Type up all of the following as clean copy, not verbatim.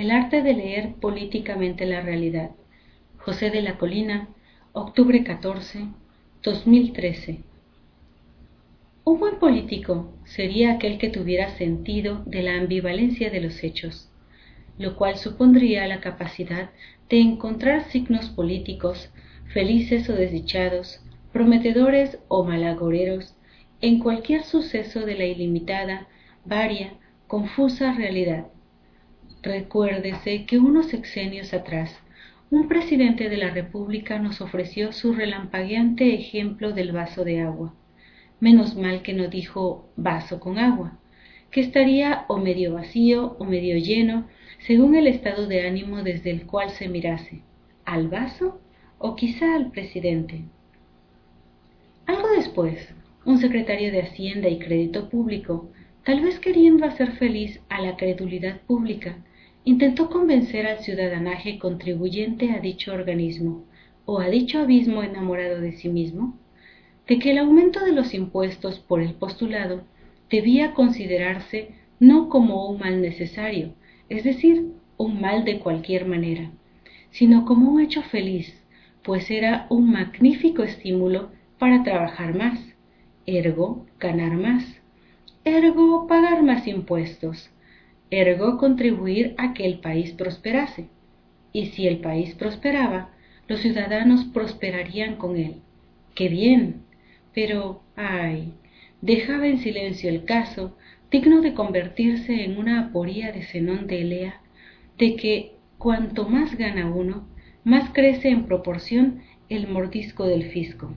El arte de leer políticamente la realidad. José de la Colina, octubre 14, 2013. Un buen político sería aquel que tuviera sentido de la ambivalencia de los hechos, lo cual supondría la capacidad de encontrar signos políticos, felices o desdichados, prometedores o malagoreros, en cualquier suceso de la ilimitada, varia, confusa realidad. Recuérdese que unos sexenios atrás, un presidente de la República nos ofreció su relampagueante ejemplo del vaso de agua. Menos mal que no dijo vaso con agua, que estaría o medio vacío o medio lleno, según el estado de ánimo desde el cual se mirase, al vaso o quizá al presidente. Algo después, un secretario de Hacienda y Crédito Público, tal vez queriendo hacer feliz a la credulidad pública, intentó convencer al ciudadanaje contribuyente a dicho organismo, o a dicho abismo enamorado de sí mismo, de que el aumento de los impuestos por el postulado debía considerarse no como un mal necesario, es decir, un mal de cualquier manera, sino como un hecho feliz, pues era un magnífico estímulo para trabajar más, ergo ganar más, ergo pagar más impuestos, ergo contribuir a que el país prosperase, y si el país prosperaba, los ciudadanos prosperarían con él. ¡Qué bien! Pero, ay, dejaba en silencio el caso, digno de convertirse en una aporía de Zenón de Elea, de que cuanto más gana uno, más crece en proporción el mordisco del fisco.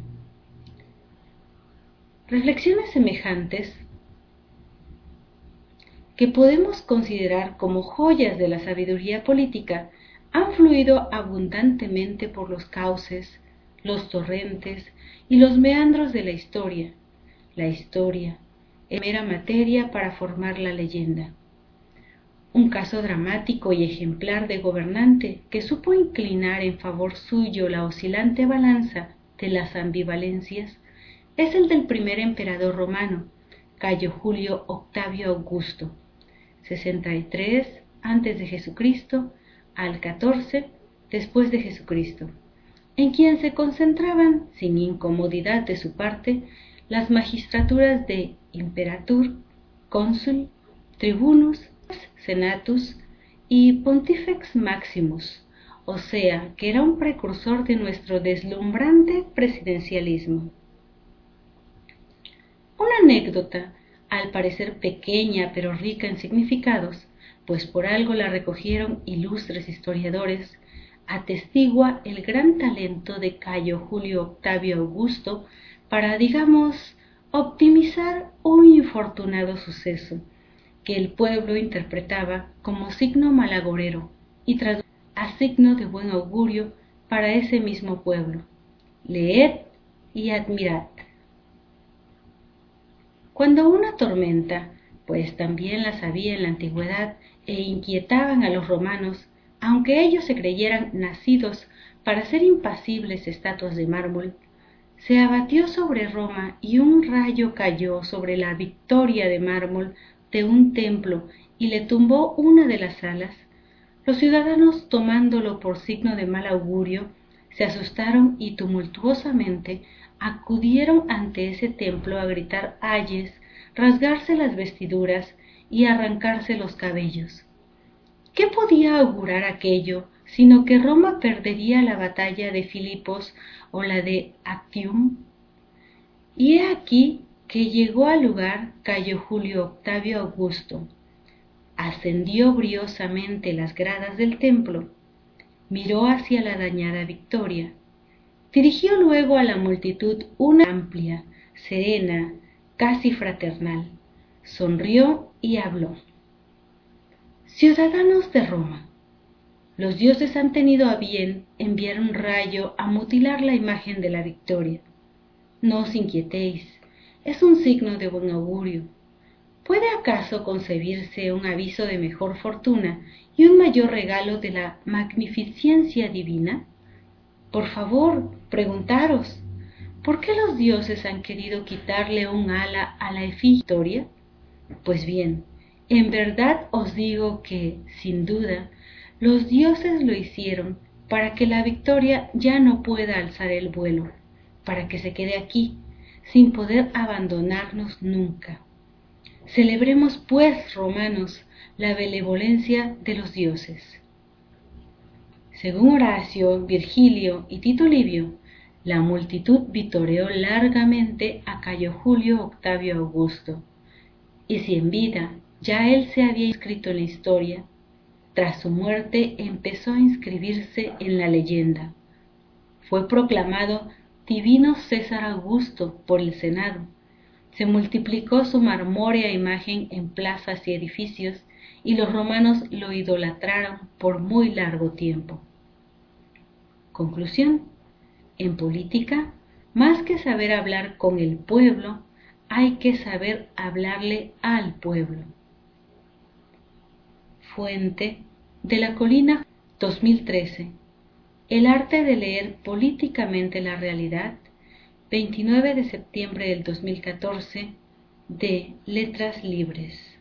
Reflexiones semejantes que podemos considerar como joyas de la sabiduría política han fluido abundantemente por los cauces, los torrentes y los meandros de la historia. La historia es mera materia para formar la leyenda. Un caso dramático y ejemplar de gobernante que supo inclinar en favor suyo la oscilante balanza de las ambivalencias es el del primer emperador romano, Cayo Julio Octavio Augusto, 63 a.C. al 14 después de Jesucristo, en quien se concentraban, sin incomodidad de su parte, las magistraturas de imperator, cónsul, tribunus, senatus y pontifex maximus, o sea, que era un precursor de nuestro deslumbrante presidencialismo. Una anécdota, al parecer pequeña pero rica en significados, pues por algo la recogieron ilustres historiadores, atestigua el gran talento de Cayo Julio Octavio Augusto para, digamos, optimizar un infortunado suceso que el pueblo interpretaba como signo malagorero y traducía a signo de buen augurio para ese mismo pueblo. Leed y admirad. Cuando una tormenta, pues también las había en la antigüedad e inquietaban a los romanos, aunque ellos se creyeran nacidos para ser impasibles estatuas de mármol, se abatió sobre Roma y un rayo cayó sobre la Victoria de mármol de un templo y le tumbó una de las alas. Los ciudadanos, tomándolo por signo de mal augurio, se asustaron y tumultuosamente acudieron ante ese templo a gritar ayes, rasgarse las vestiduras y arrancarse los cabellos. ¿Qué podía augurar aquello, sino que Roma perdería la batalla de Filipos o la de Actium? Y he aquí que llegó al lugar Cayo Julio Octavio Augusto, ascendió briosamente las gradas del templo, miró hacia la dañada Victoria, dirigió luego a la multitud una amplia, serena, casi fraternal, sonrió y habló. Ciudadanos de Roma, los dioses han tenido a bien enviar un rayo a mutilar la imagen de la Victoria. No os inquietéis, es un signo de buen augurio. ¿Puede acaso concebirse un aviso de mejor fortuna y un mayor regalo de la magnificencia divina? Por favor, preguntaros, ¿por qué los dioses han querido quitarle un ala a la Victoria? Pues bien, en verdad os digo que, sin duda, Los dioses lo hicieron para que la victoria ya no pueda alzar el vuelo, para que se quede aquí, sin poder abandonarnos nunca. Celebremos, pues, romanos, la benevolencia de los dioses. Según Horacio, Virgilio y Tito Livio, la multitud vitoreó largamente a Cayo Julio Octavio Augusto, y si en vida ya él se había inscrito en la historia, tras su muerte empezó a inscribirse en la leyenda. Fue proclamado Divino César Augusto por el Senado. Se multiplicó su marmórea imagen en plazas y edificios, y los romanos lo idolatraron por muy largo tiempo. Conclusión: en política, más que saber hablar con el pueblo, hay que saber hablarle al pueblo. Fuente: De la Colina, 2013. El arte de leer políticamente la realidad, 29 de septiembre del 2014, de Letras Libres.